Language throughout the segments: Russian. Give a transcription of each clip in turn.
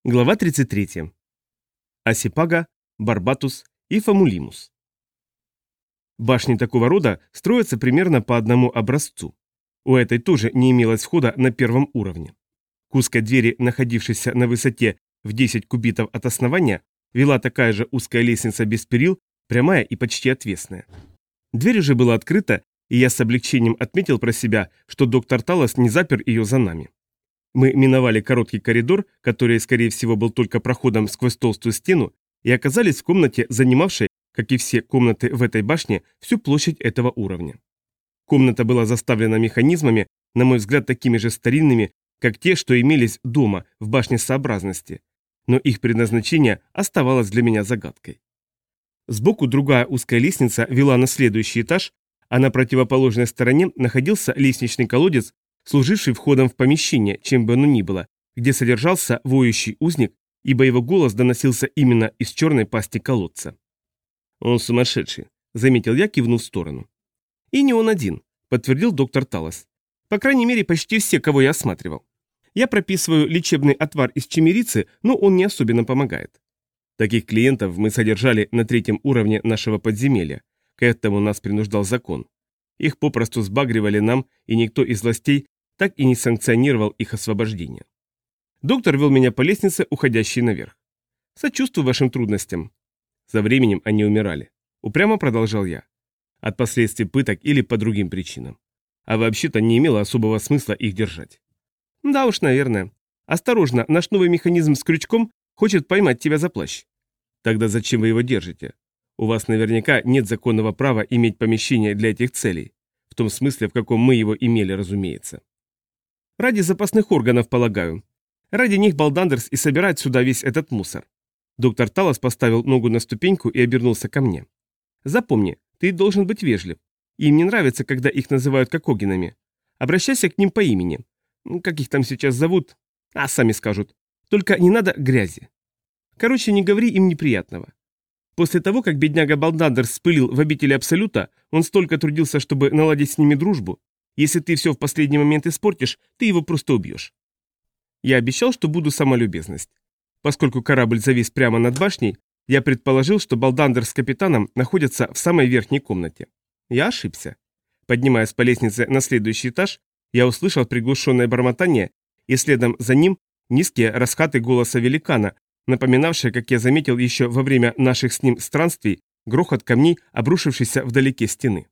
Глава 33. Асипага, Барбатус и Фамулимус. Башни такого рода строятся примерно по одному образцу. У этой тоже не имелось входа на первом уровне. К узкой двери, находившейся на высоте в 10 кубитов от основания, вела такая же узкая лестница без перил, прямая и почти отвесная. Дверь уже была открыта, и я с облегчением отметил про себя, что доктор Талос не запер ее за нами. Мы миновали короткий коридор, который, скорее всего, был только проходом сквозь толстую стену, и оказались в комнате, занимавшей, как и все комнаты в этой башне, всю площадь этого уровня. Комната была заставлена механизмами, на мой взгляд, такими же старинными, как те, что имелись дома, в башне сообразности, но их предназначение оставалось для меня загадкой. Сбоку другая узкая лестница вела на следующий этаж, а на противоположной стороне находился лестничный колодец, служивший входом в помещение, чем бы оно ни было, где содержался воющий узник, ибо его голос доносился именно из черной пасти колодца. «Он сумасшедший», — заметил я, кивнув в сторону. «И не он один», — подтвердил доктор Талос. «По крайней мере, почти все, кого я осматривал. Я прописываю лечебный отвар из чимерицы, но он не особенно помогает». Таких клиентов мы содержали на 3-м уровне нашего подземелья. К этому нас принуждал закон. Их попросту сбагривали нам, и никто из властей так и не санкционировал их освобождение. Доктор вел меня по лестнице, уходящей наверх. Сочувствую вашим трудностям. Со временем они умирали. Упрямо продолжал я. От последствий пыток или по другим причинам. А вообще-то не имело особого смысла их держать. Да уж, наверное. Осторожно, наш новый механизм с крючком хочет поймать тебя за плащ. Тогда зачем вы его держите? У вас наверняка нет законного права иметь помещение для этих целей. В том смысле, в каком мы его имели, разумеется. Ради запасных органов, полагаю. Ради них Балдандерс и собирает сюда весь этот мусор. Доктор Талос поставил ногу на ступеньку и обернулся ко мне. Запомни, ты должен быть вежлив. Им не нравится, когда их называют кокогинами. Обращайся к ним по имени. Как их там сейчас зовут? А сами скажут. Только не надо грязи. Короче, не говори им неприятного. После того, как бедняга Балдандерс спылил в обители Абсолюта, он столько трудился, чтобы наладить с ними дружбу. Если ты все в последний момент испортишь, ты его просто убьешь. Я обещал, что буду сама любезность. Поскольку корабль завис прямо над башней, я предположил, что Балдандерс с капитаном находятся в самой верхней комнате. Я ошибся. Поднимаясь по лестнице на следующий этаж, я услышал приглушенное бормотание, и следом за ним низкие раскаты голоса великана, напоминавшие, как я заметил еще во время наших с ним странствий, грохот камней, обрушившийся вдалеке стены.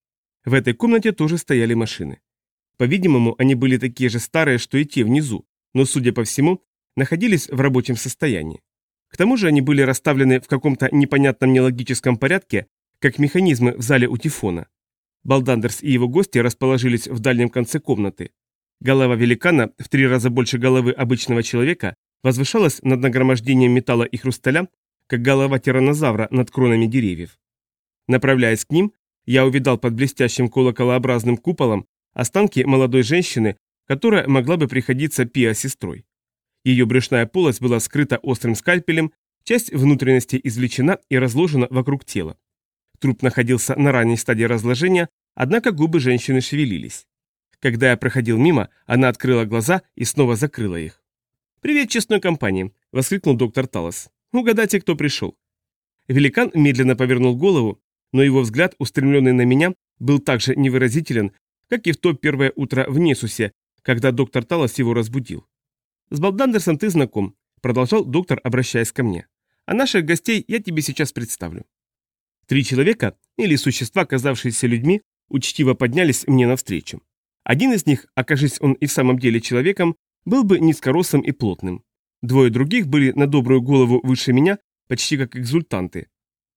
В этой комнате тоже стояли машины. По-видимому, они были такие же старые, что и те внизу, но, судя по всему, находились в рабочем состоянии. К тому же они были расставлены в каком-то непонятном нелогическом порядке, как механизмы в зале у Тифона. Балдандерс и его гости расположились в дальнем конце комнаты. Голова великана, в 3 раза больше головы обычного человека, возвышалась над нагромождением металла и хрусталя, как голова тираннозавра над кронами деревьев. Направляясь к ним, я увидал под блестящим колоколообразным куполом останки молодой женщины, которая могла бы приходиться Пиа-сестрой. Ее брюшная полость была скрыта острым скальпелем, часть внутренности извлечена и разложена вокруг тела. Труп находился на ранней стадии разложения, однако губы женщины шевелились. Когда я проходил мимо, она открыла глаза и снова закрыла их. «Привет, честной компании!» – воскликнул доктор Талос. «Угадайте, кто пришел?» Великан медленно повернул голову, но его взгляд, устремленный на меня, был так же невыразителен, как и в то первое утро в Несусе, когда доктор Талос его разбудил. «С Балдандерсом ты знаком», – продолжал доктор, обращаясь ко мне. «А наших гостей я тебе сейчас представлю». 3 человека, или существа, казавшиеся людьми, учтиво поднялись мне навстречу. Один из них, окажись он и в самом деле человеком, был бы низкорослым и плотным. 2 других были на добрую голову выше меня, почти как экзультанты.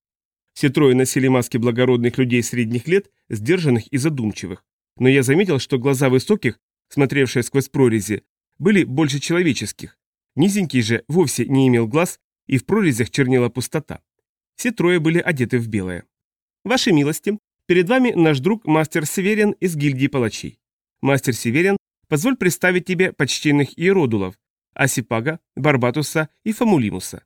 Все 3 носили маски благородных людей средних лет, сдержанных и задумчивых. Но я заметил, что глаза высоких, смотревшие сквозь прорези, были больше человеческих. Низенький же вовсе не имел глаз, и в прорезях чернела пустота. Все 3 были одеты в белое. «Ваши милости, перед вами наш друг мастер Северин из гильдии палачей. Мастер Северин, позволь представить тебе почтенных иеродулов, Асипага, Барбатуса и Фамулимуса.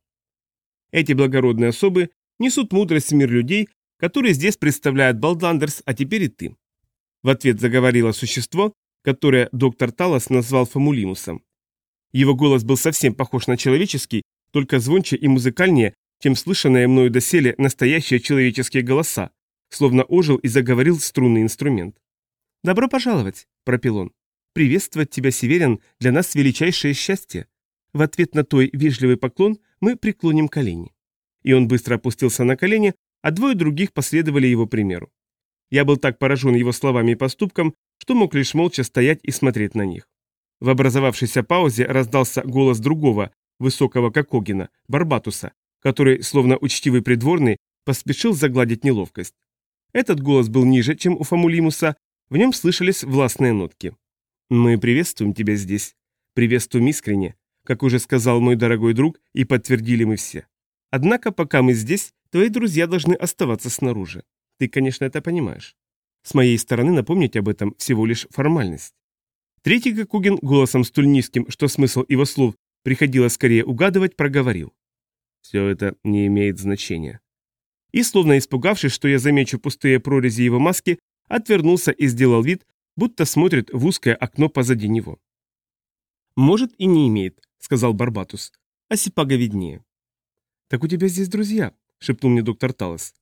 Эти благородные особы несут мудрость в мир людей, которые здесь представляют Балдандерс, а теперь и ты». В ответ заговорило существо, которое доктор Талос назвал Фамулимусом. Его голос был совсем похож на человеческий, только звонче и музыкальнее, чем слышанные мною доселе настоящие человеческие голоса, словно ожил и заговорил струнный инструмент. «Добро пожаловать», — пропел он. «Приветствовать тебя, Северян, для нас величайшее счастье. В ответ на твой вежливый поклон мы преклоним колени». И он быстро опустился на колени, а двое других последовали его примеру. Я был так поражен его словами и поступком, что мог лишь молча стоять и смотреть на них. В образовавшейся паузе раздался голос другого, высокого как Огина, Барбатуса, который, словно учтивый придворный, поспешил загладить неловкость. Этот голос был ниже, чем у Фамулимуса, в нем слышались властные нотки. «Мы приветствуем тебя здесь. Приветствуем искренне, как уже сказал мой дорогой друг, и подтвердили мы все. Однако, пока мы здесь, твои друзья должны оставаться снаружи. Ты, конечно, это понимаешь. С моей стороны напомнить об этом всего лишь формальность». Третий Гакугин голосом столь низким, что смысл его слов приходилось скорее угадывать, проговорил. «Все это не имеет значения». И, словно испугавшись, что я замечу пустые прорези его маски, отвернулся и сделал вид, будто смотрит в узкое окно позади него. «Может, и не имеет», — сказал Барбатус. «А Сипага виднее». «Так у тебя здесь друзья», — шепнул мне доктор Талос.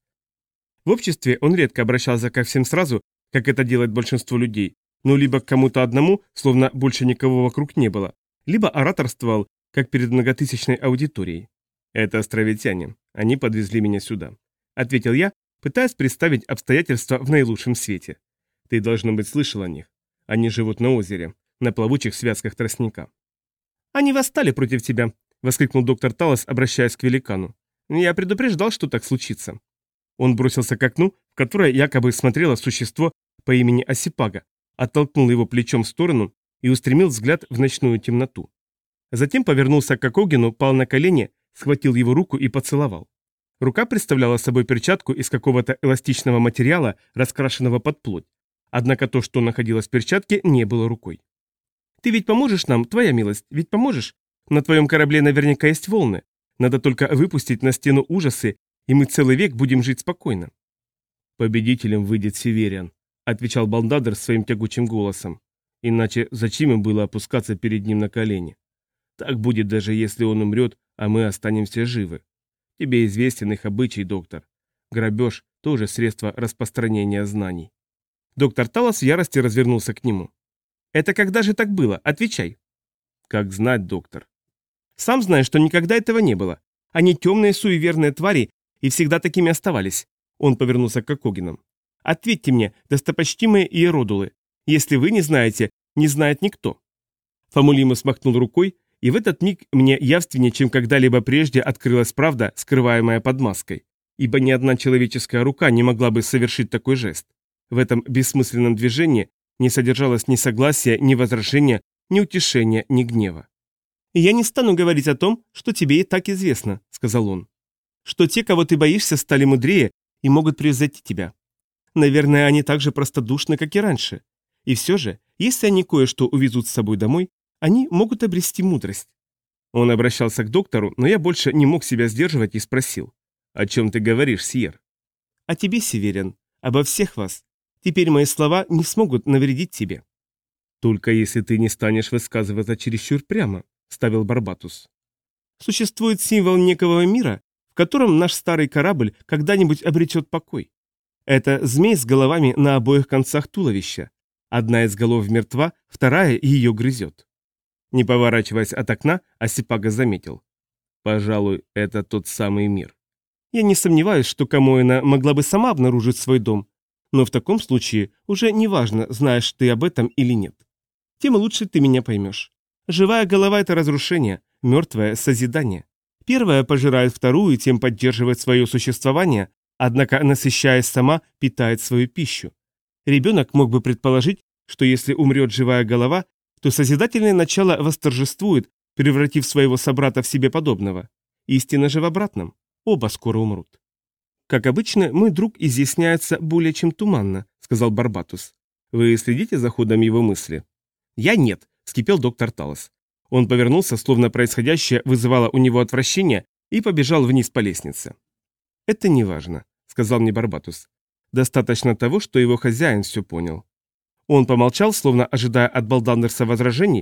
В обществе он редко обращался ко всем сразу, как это делает большинство людей, но либо к кому-то одному, словно больше никого вокруг не было, либо ораторствовал, как перед многотысячной аудиторией. «Это островитяне. Они подвезли меня сюда», — ответил я, пытаясь представить обстоятельства в наилучшем свете. «Ты, должно быть, слышал о них. Они живут на озере, на плавучих связках тростника». «Они восстали против тебя», — воскликнул доктор Талос, обращаясь к великану. «Я предупреждал, что так случится». Он бросился к окну, в которое якобы смотрело существо по имени Осипага, оттолкнул его плечом в сторону и устремил взгляд в ночную темноту. Затем повернулся к Окогину, пал на колени, схватил его руку и поцеловал. Рука представляла собой перчатку из какого-то эластичного материала, раскрашенного под плоть. Однако то, что находилось в перчатке, не было рукой. «Ты ведь поможешь нам, твоя милость, ведь поможешь? На твоем корабле наверняка есть волны. Надо только выпустить на стену ужасы, и мы целый век будем жить спокойно». «Победителем выйдет Северян», — отвечал Балдадер своим тягучим голосом. «Иначе зачем им было опускаться перед ним на колени? Так будет, даже если он умрет, а мы останемся живы. Тебе известен их обычай, доктор. Грабеж – тоже средство распространения знаний». Доктор Талос в ярости развернулся к нему. «Это когда же так было? Отвечай». «Как знать, доктор». «Сам знаешь, что никогда этого не было. Они темные суеверные твари и всегда такими оставались». Он повернулся к Окогинам. «Ответьте мне, достопочтимые иеродулы. Если вы не знаете, не знает никто». Фамулимус махнул рукой, и в этот миг мне явственнее, чем когда-либо прежде, открылась правда, скрываемая под маской. Ибо ни одна человеческая рука не могла бы совершить такой жест. В этом бессмысленном движении не содержалось ни согласия, ни возражения, ни утешения, ни гнева. «Я не стану говорить о том, что тебе и так известно», — сказал он. «Что те, кого ты боишься, стали мудрее и могут превзойти тебя. Наверное, они так же простодушны, как и раньше. И все же, если они кое-что увезут с собой домой, они могут обрести мудрость». Он обращался к доктору, но я больше не мог себя сдерживать и спросил. «О чем ты говоришь, Сьер?» «О тебе, Северян, обо всех вас. Теперь мои слова не смогут навредить тебе». «Только если ты не станешь высказываться чересчур прямо», — вставил Барбатус. «Существует символ некого мира, в котором наш старый корабль когда-нибудь обретет покой. Это змей с головами на обоих концах туловища. Одна из голов мертва, вторая ее грызет». Не поворачиваясь от окна, Осипага заметил. «Пожалуй, это тот самый мир». «Я не сомневаюсь, что Камоэна могла бы сама обнаружить свой дом, но в таком случае уже не важно, знаешь ты об этом или нет. Тем лучше ты меня поймешь. Живая голова – это разрушение, мертвое – созидание. Первая пожирает вторую и тем поддерживает свое существование, однако, насыщаясь сама, питает свою пищу. Ребенок мог бы предположить, что если умрет живая голова, то созидательное начало восторжествует, превратив своего собрата в себе подобного. Истина же в обратном. Оба скоро умрут. «Как обычно, мой друг изъясняется более чем туманно», — сказал Барбатус. «Вы следите за ходом его мысли?» «Я нет», — вскипел доктор Талос. Он повернулся, словно происходящее вызывало у него отвращение, и побежал вниз по лестнице. «Это не важно», — сказал мне Барбатус. «Достаточно того, что его хозяин все понял». Он помолчал, словно ожидая от Балдандерса возражений,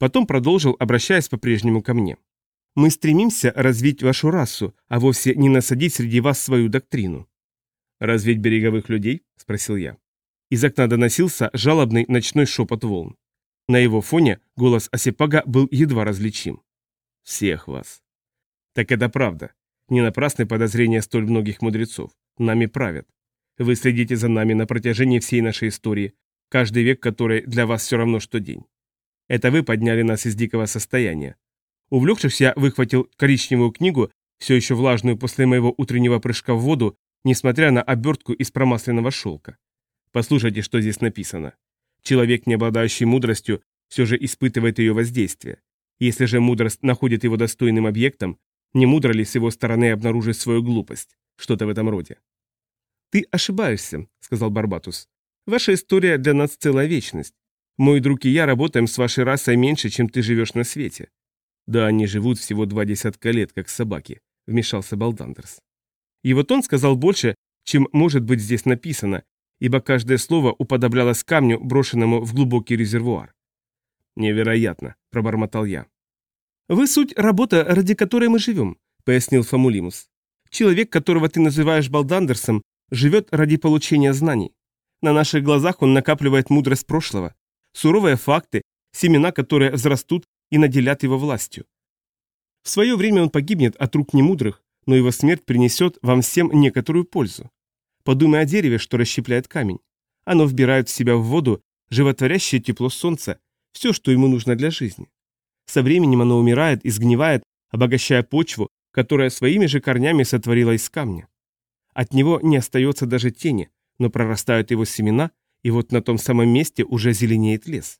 Потом продолжил, обращаясь по-прежнему ко мне. «Мы стремимся развить вашу расу, а вовсе не насадить среди вас свою доктрину». «Развить береговых людей?» – спросил я. Из окна доносился жалобный ночной шепот волн. На его фоне голос Асипага был едва различим. «Всех вас». «Так это правда. Не напрасны подозрения столь многих мудрецов. Нами правят. Вы следите за нами на протяжении всей нашей истории, каждый век который для вас все равно, что день. Это вы подняли нас из дикого состояния. Увлекшись, я выхватил коричневую книгу, все еще влажную после моего утреннего прыжка в воду, несмотря на обертку из промасленного шелка. Послушайте, что здесь написано. Человек, не обладающий мудростью, все же испытывает ее воздействие. Если же мудрость находит его достойным объектом, не мудро ли с его стороны обнаружить свою глупость? Что-то в этом роде. «Ты ошибаешься», — сказал Барбатус. «Ваша история для нас целая вечность. Мой друг и я работаем с вашей расой меньше, чем ты живешь на свете». «Да они живут всего 20 лет, как собаки», — вмешался Балдандерс. И вот он сказал больше, чем может быть здесь написано, ибо каждое слово уподоблялось камню, брошенному в глубокий резервуар. «Невероятно», — пробормотал я. «Вы суть работа, ради которой мы живем», — пояснил Фамулимус. «Человек, которого ты называешь Балдандерсом, живет ради получения знаний. На наших глазах он накапливает мудрость прошлого, суровые факты, семена, которые взрастут и наделят его властью. В свое время он погибнет от рук немудрых, но его смерть принесет вам всем некоторую пользу. Подумай о дереве, что расщепляет камень. Оно вбирает в себя в воду животворящее тепло солнца, все, что ему нужно для жизни. Со временем оно умирает и сгнивает, обогащая почву, которая своими же корнями сотворила из камня. От него не остается даже тени, но прорастают его семена, и вот на том самом месте уже зеленеет лес.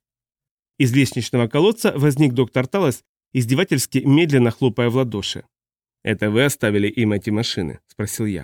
Из лестничного колодца возник доктор Талос, издевательски медленно хлопая в ладоши. «Это вы оставили им эти машины?» – спросил я.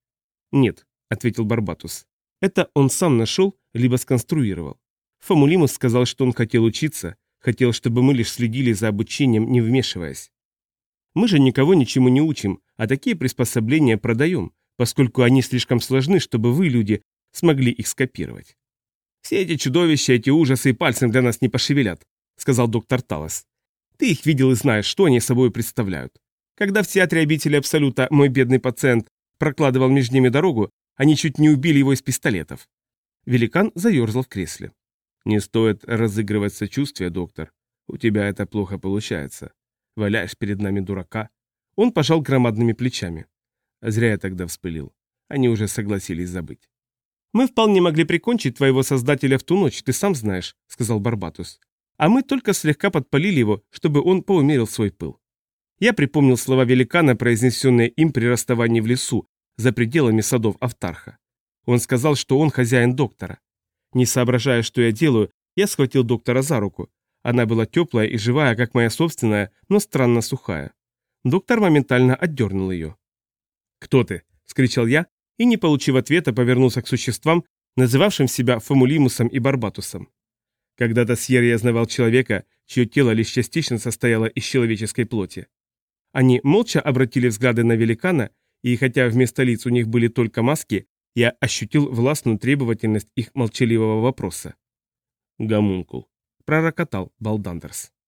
«Нет», – ответил Барбатус. «Это он сам нашел, либо сконструировал. Фамулимус сказал, что он хотел учиться, хотел, чтобы мы лишь следили за обучением, не вмешиваясь. Мы же никого ничему не учим, а такие приспособления продаем, поскольку они слишком сложны, чтобы вы, люди, смогли их скопировать». «Все эти чудовища, эти ужасы и пальцем для нас не пошевелят», — сказал доктор Талос. «Ты их видел и знаешь, что они собой представляют. Когда в театре обители Абсолюта мой бедный пациент прокладывал между ними дорогу, они чуть не убили его из пистолетов». Великан заерзал в кресле. «Не стоит разыгрывать сочувствие, доктор. У тебя это плохо получается. Валяешь перед нами дурака». Он пожал громадными плечами. Зря я тогда вспылил. Они уже согласились забыть. «Мы вполне могли прикончить твоего создателя в ту ночь, ты сам знаешь», — сказал Барбатус. «А мы только слегка подпалили его, чтобы он поумерил свой пыл». Я припомнил слова великана, произнесенные им при расставании в лесу, за пределами садов Автарха. Он сказал, что он хозяин доктора. Не соображая, что я делаю, я схватил доктора за руку. Она была теплая и живая, как моя собственная, но странно сухая. Доктор моментально отдернул ее. «Кто ты?» — вскричал я, и, не получив ответа, повернулся к существам, называвшим себя Фамулимусом и Барбатусом. Когда-то Сьерри знавал человека, чье тело лишь частично состояло из человеческой плоти. Они молча обратили взгляды на великана, и хотя вместо лиц у них были только маски, я ощутил властную требовательность их молчаливого вопроса. «Гомункул», — пророкотал Балдандерс.